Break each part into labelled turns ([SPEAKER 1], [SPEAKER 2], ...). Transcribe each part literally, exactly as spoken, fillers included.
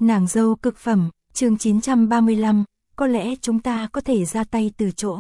[SPEAKER 1] Nàng dâu cực phẩm, chương chín trăm ba mươi lăm, có lẽ chúng ta có thể ra tay từ chỗ.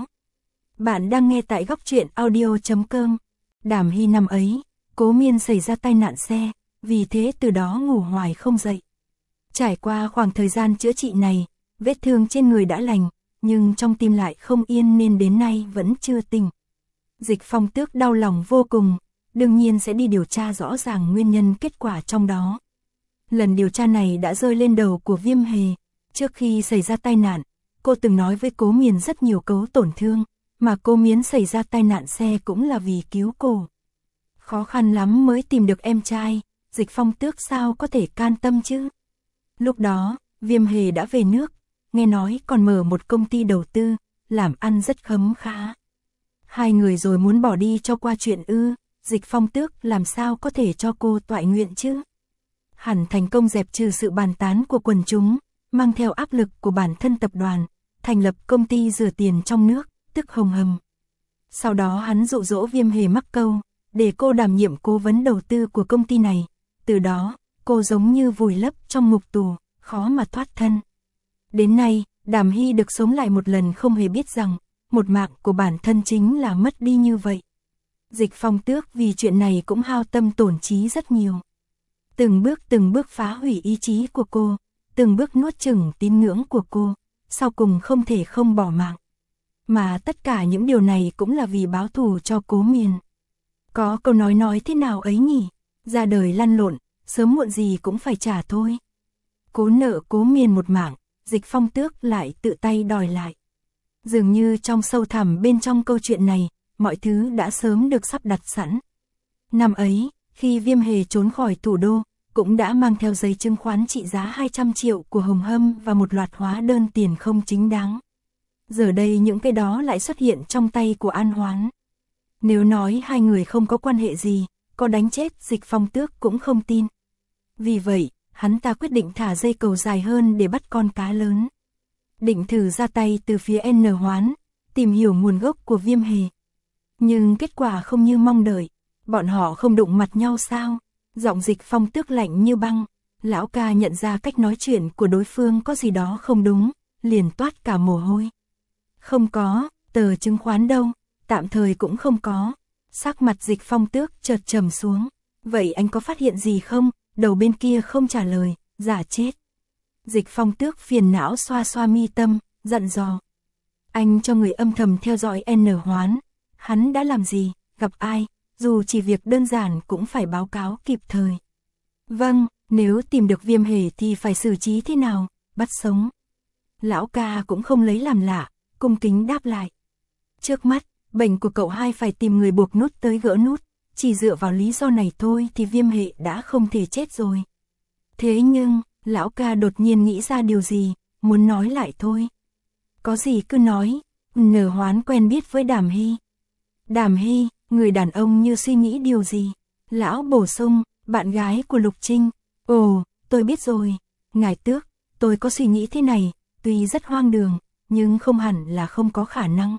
[SPEAKER 1] Bạn đang nghe tại góc truyện audio chấm com. Đàm Hy năm ấy, Cố Miên xảy ra tai nạn xe, vì thế từ đó ngủ hoài không dậy. Trải qua khoảng thời gian chữa trị này, vết thương trên người đã lành, nhưng trong tim lại không yên nên đến nay vẫn chưa tỉnh. Dịch Phong Tước đau lòng vô cùng, đương nhiên sẽ đi điều tra rõ ràng nguyên nhân kết quả trong đó. Lần điều tra này đã rơi lên đầu của Viêm Hề. Trước khi xảy ra tai nạn, cô từng nói với Cố Miên rất nhiều cấu tổn thương, mà Cố Miên xảy ra tai nạn xe cũng là vì cứu cô. Khó khăn lắm mới tìm được em trai, Dịch Phong Tước sao có thể can tâm chứ? Lúc đó, Viêm Hề đã về nước, nghe nói còn mở một công ty đầu tư, làm ăn rất khấm khá. Hai người rồi muốn bỏ đi cho qua chuyện ư, Dịch Phong Tước làm sao có thể cho cô toại nguyện chứ? Hẳn thành công dẹp trừ sự bàn tán của quần chúng, mang theo áp lực của bản thân tập đoàn, thành lập công ty rửa tiền trong nước, tức Hồng Hầm. Sau đó hắn dụ dỗ Viêm Hề mắc câu, để cô đảm nhiệm cố vấn đầu tư của công ty này. Từ đó, cô giống như vùi lấp trong ngục tù, khó mà thoát thân. Đến nay, Đàm Hy được sống lại một lần không hề biết rằng, một mạng của bản thân chính là mất đi như vậy. Dịch Phong Tước vì chuyện này cũng hao tâm tổn trí rất nhiều. Từng bước từng bước phá hủy ý chí của cô, từng bước nuốt chửng tín ngưỡng của cô, sau cùng không thể không bỏ mạng. Mà tất cả những điều này cũng là vì báo thù cho Cố Miên. Có câu nói nói thế nào ấy nhỉ? Ra đời lăn lộn, sớm muộn gì cũng phải trả thôi. Cố nợ Cố Miên một mạng, Dịch Phong Tước lại tự tay đòi lại. Dường như trong sâu thẳm bên trong câu chuyện này, mọi thứ đã sớm được sắp đặt sẵn. Năm ấy, khi Viêm Hề trốn khỏi thủ đô, cũng đã mang theo giấy chứng khoán trị giá hai trăm triệu của Hồng Hâm và một loạt hóa đơn tiền không chính đáng. Giờ đây những cái đó lại xuất hiện trong tay của An Hoán. Nếu nói hai người không có quan hệ gì, có đánh chết Dịch Phong Tước cũng không tin. Vì vậy, hắn ta quyết định thả dây cầu dài hơn để bắt con cá lớn. Định thử ra tay từ phía N Hoán, tìm hiểu nguồn gốc của Viêm Hề. Nhưng kết quả không như mong đợi, bọn họ không đụng mặt nhau sao? Giọng Dịch Phong Tước lạnh như băng, lão ca nhận ra cách nói chuyện của đối phương có gì đó không đúng, liền toát cả mồ hôi. Không có, tờ chứng khoán đâu, tạm thời cũng không có. Sắc mặt Dịch Phong Tước chợt trầm xuống. Vậy anh có phát hiện gì không? Đầu bên kia không trả lời, giả chết. Dịch Phong Tước phiền não xoa xoa mi tâm, dặn dò. Anh cho người âm thầm theo dõi N Hoán. Hắn đã làm gì, gặp ai, dù chỉ việc đơn giản cũng phải báo cáo kịp thời. Vâng, nếu tìm được Viêm Hề thì phải xử trí thế nào, bắt sống. Lão ca cũng không lấy làm lạ, cung kính đáp lại. Trước mắt, bệnh của cậu hai phải tìm người buộc nút tới gỡ nút, chỉ dựa vào lý do này thôi thì Viêm Hề đã không thể chết rồi. Thế nhưng, lão ca đột nhiên nghĩ ra điều gì, muốn nói lại thôi. Có gì cứ nói, N Hoán quen biết với Đàm Hy. Đàm Hy, người đàn ông như suy nghĩ điều gì. Lão bổ sung, bạn gái của Lục Trinh. Ồ, tôi biết rồi. Ngài Tước, tôi có suy nghĩ thế này, tuy rất hoang đường, nhưng không hẳn là không có khả năng.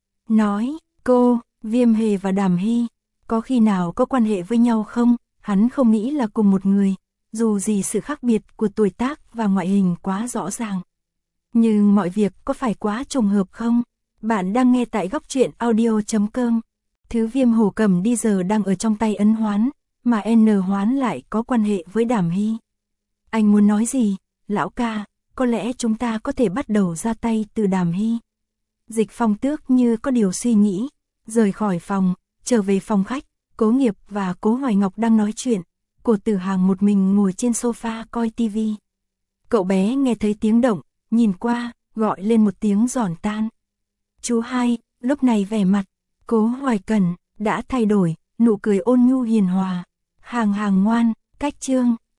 [SPEAKER 1] Nói, cô, Viêm Hề và Đàm Hy, có khi nào có quan hệ với nhau không? Hắn không nghĩ là cùng một người, dù gì sự khác biệt của tuổi tác và ngoại hình quá rõ ràng. Nhưng mọi việc có phải quá trùng hợp không? Bạn đang nghe tại góc truyện audio chấm com. Thứ Viêm Hổ cầm đi giờ đang ở trong tay Ấn Hoán, mà N Hoán lại có quan hệ với Đàm Hy. Anh muốn nói gì? Lão ca, có lẽ chúng ta có thể bắt đầu ra tay từ Đàm Hy. Dịch Phong Tước như có điều suy nghĩ, rời khỏi phòng, trở về phòng khách. Cố Nghiệp và Cố Hoài Ngọc đang nói chuyện, Cổ Tử Hàng một mình ngồi trên sofa coi tivi. Cậu bé nghe thấy tiếng động, nhìn qua, gọi lên một tiếng giòn tan. Chú hai, lúc này vẻ mặt Cố Hoài Cẩn đã thay đổi, nụ cười ôn nhu hiền hòa. Hàng Hàng ngoan, cách chương